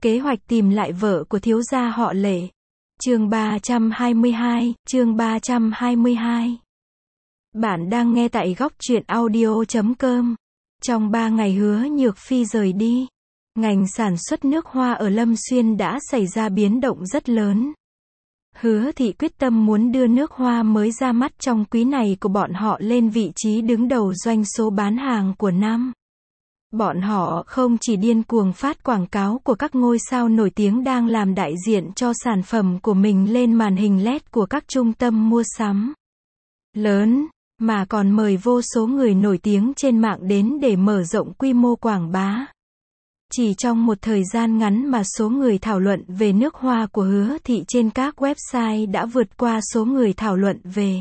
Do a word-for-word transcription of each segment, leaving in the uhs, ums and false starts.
Kế hoạch tìm lại vợ của thiếu gia họ Lệ. Chương ba trăm hai mươi hai, chương ba trăm hai mươi hai. Bạn đang nghe tại góc truyện audio chấm com. Trong ba ngày Hứa Nhược Phi rời đi, ngành sản xuất nước hoa ở Lâm Xuyên đã xảy ra biến động rất lớn. Hứa Thị quyết tâm muốn đưa nước hoa mới ra mắt trong quý này của bọn họ lên vị trí đứng đầu doanh số bán hàng của năm. Bọn họ không chỉ điên cuồng phát quảng cáo của các ngôi sao nổi tiếng đang làm đại diện cho sản phẩm của mình lên màn hình led của các trung tâm mua sắm lớn, mà còn mời vô số người nổi tiếng trên mạng đến để mở rộng quy mô quảng bá. Chỉ trong một thời gian ngắn mà số người thảo luận về nước hoa của Hứa Thị trên các website đã vượt qua số người thảo luận về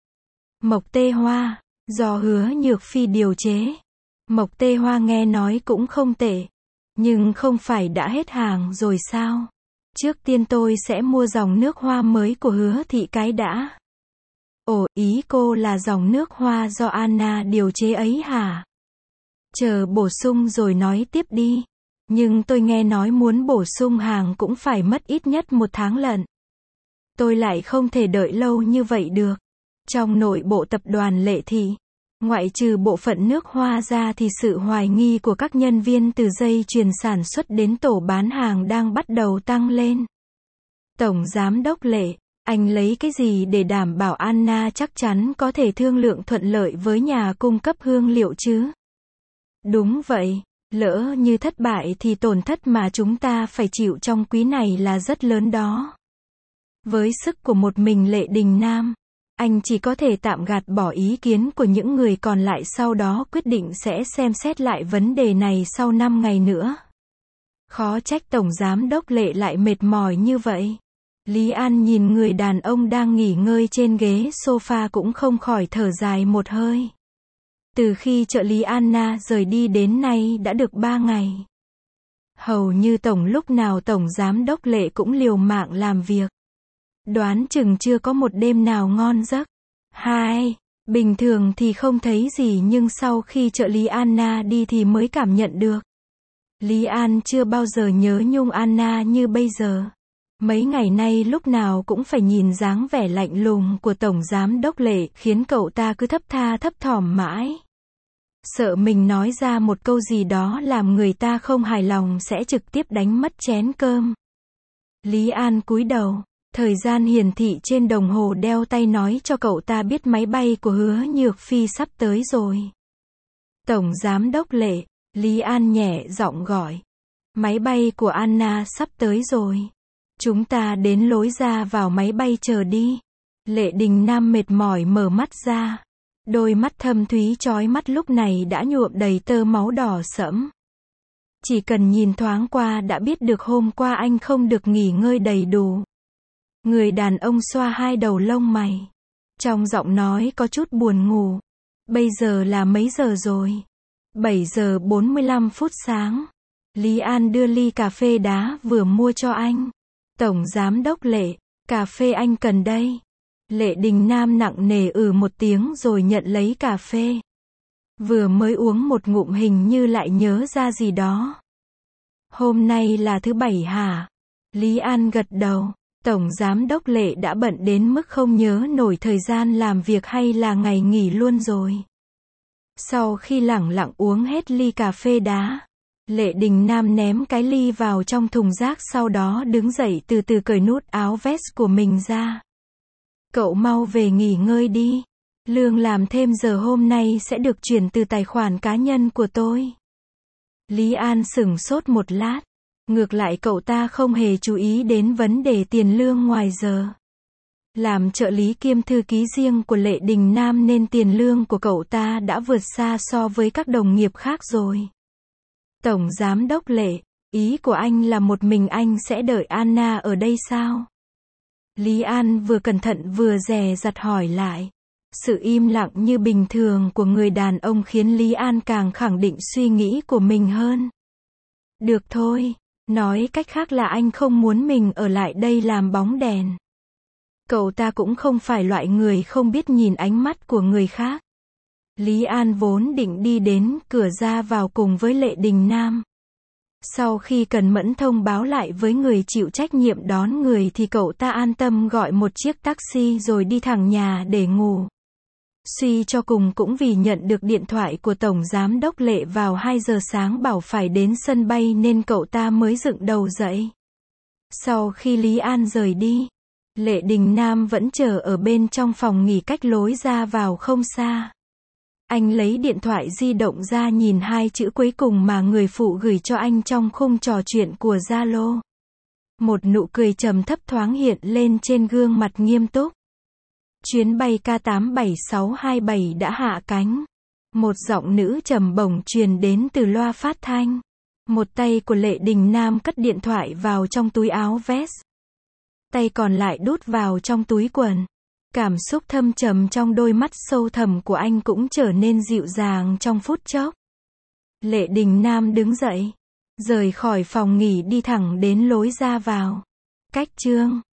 Mộc Tê Hoa, do Hứa Nhược Phi điều chế. Mộc Tê Hoa nghe nói cũng không tệ, nhưng không phải đã hết hàng rồi sao? Trước tiên tôi sẽ mua dòng nước hoa mới của Hứa Thị cái đã. Ồ, ý cô là dòng nước hoa do Anna điều chế ấy hả? Chờ bổ sung rồi nói tiếp đi. Nhưng tôi nghe nói muốn bổ sung hàng cũng phải mất ít nhất một tháng lận. Tôi lại không thể đợi lâu như vậy được. Trong nội bộ tập đoàn Lệ Thị, ngoại trừ bộ phận nước hoa ra thì sự hoài nghi của các nhân viên từ dây chuyền sản xuất đến tổ bán hàng đang bắt đầu tăng lên. Tổng Giám đốc Lệ, anh lấy cái gì để đảm bảo Anna chắc chắn có thể thương lượng thuận lợi với nhà cung cấp hương liệu chứ? Đúng vậy, lỡ như thất bại thì tổn thất mà chúng ta phải chịu trong quý này là rất lớn đó. Với sức của một mình Lệ Đình Nam, anh chỉ có thể tạm gạt bỏ ý kiến của những người còn lại, sau đó quyết định sẽ xem xét lại vấn đề này sau năm ngày nữa. Khó trách Tổng Giám đốc Lệ lại mệt mỏi như vậy. Lý An nhìn người đàn ông đang nghỉ ngơi trên ghế sofa cũng không khỏi thở dài một hơi. Từ khi trợ lý Anna rời đi đến nay đã được ba ngày. Hầu như tổng lúc nào Tổng Giám đốc Lệ cũng liều mạng làm việc. Đoán chừng chưa có một đêm nào ngon giấc. Hai, bình thường thì không thấy gì nhưng sau khi trợ lý Anna đi thì mới cảm nhận được. Lý An chưa bao giờ nhớ nhung Anna như bây giờ. Mấy ngày nay lúc nào cũng phải nhìn dáng vẻ lạnh lùng của Tổng Giám đốc Lệ khiến cậu ta cứ thấp tha thấp thỏm mãi. Sợ mình nói ra một câu gì đó làm người ta không hài lòng sẽ trực tiếp đánh mất chén cơm. Lý An cúi đầu. Thời gian hiển thị trên đồng hồ đeo tay nói cho cậu ta biết máy bay của Hứa Nhược Phi sắp tới rồi. Tổng Giám đốc Lệ, Lý An nhẹ giọng gọi. Máy bay của Anna sắp tới rồi. Chúng ta đến lối ra vào máy bay chờ đi. Lệ Đình Nam mệt mỏi mở mắt ra. Đôi mắt thâm thúy chói mắt lúc này đã nhuộm đầy tơ máu đỏ sẫm. Chỉ cần nhìn thoáng qua đã biết được hôm qua anh không được nghỉ ngơi đầy đủ. Người đàn ông xoa hai đầu lông mày. Trong giọng nói có chút buồn ngủ. Bây giờ là mấy giờ rồi? bảy giờ bốn mươi lăm phút sáng. Lý An đưa ly cà phê đá vừa mua cho anh. Tổng Giám đốc Lệ, cà phê anh cần đây. Lệ Đình Nam nặng nề ừ một tiếng rồi nhận lấy cà phê. Vừa mới uống một ngụm hình như lại nhớ ra gì đó. Hôm nay là thứ bảy hả? Lý An gật đầu. Tổng Giám đốc Lệ đã bận đến mức không nhớ nổi thời gian làm việc hay là ngày nghỉ luôn rồi. Sau khi lẳng lặng uống hết ly cà phê đá, Lệ Đình Nam ném cái ly vào trong thùng rác, sau đó đứng dậy từ từ cởi nút áo vest của mình ra. Cậu mau về nghỉ ngơi đi. Lương làm thêm giờ hôm nay sẽ được chuyển từ tài khoản cá nhân của tôi. Lý An sửng sốt một lát. Ngược lại cậu ta không hề chú ý đến vấn đề tiền lương ngoài giờ. Làm trợ lý kiêm thư ký riêng của Lệ Đình Nam nên tiền lương của cậu ta đã vượt xa so với các đồng nghiệp khác rồi. Tổng Giám đốc Lệ, ý của anh là một mình anh sẽ đợi Anna ở đây sao? Lý An vừa cẩn thận vừa dè dặt hỏi lại. Sự im lặng như bình thường của người đàn ông khiến Lý An càng khẳng định suy nghĩ của mình hơn. Được thôi. Nói cách khác là anh không muốn mình ở lại đây làm bóng đèn. Cậu ta cũng không phải loại người không biết nhìn ánh mắt của người khác. Lý An vốn định đi đến cửa ra vào cùng với Lệ Đình Nam. Sau khi cẩn mẫn thông báo lại với người chịu trách nhiệm đón người thì cậu ta an tâm gọi một chiếc taxi rồi đi thẳng nhà để ngủ. Suy cho cùng cũng vì nhận được điện thoại của Tổng Giám đốc Lệ vào hai giờ sáng bảo phải đến sân bay nên cậu ta mới dựng đầu dậy. Sau khi Lý An rời đi, Lệ Đình Nam vẫn chờ ở bên trong phòng nghỉ cách lối ra vào không xa. Anh lấy điện thoại di động ra nhìn hai chữ cuối cùng mà người phụ gửi cho anh trong khung trò chuyện của Zalo. Một nụ cười trầm thấp thoáng hiện lên trên gương mặt nghiêm túc. Chuyến bay K tám bảy sáu hai bảy đã hạ cánh. Một giọng nữ trầm bổng truyền đến từ loa phát thanh. Một tay của Lệ Đình Nam cất điện thoại vào trong túi áo vest. Tay còn lại đút vào trong túi quần. Cảm xúc thâm trầm trong đôi mắt sâu thẳm của anh cũng trở nên dịu dàng trong phút chốc. Lệ Đình Nam đứng dậy, rời khỏi phòng nghỉ đi thẳng đến lối ra vào. Cách chương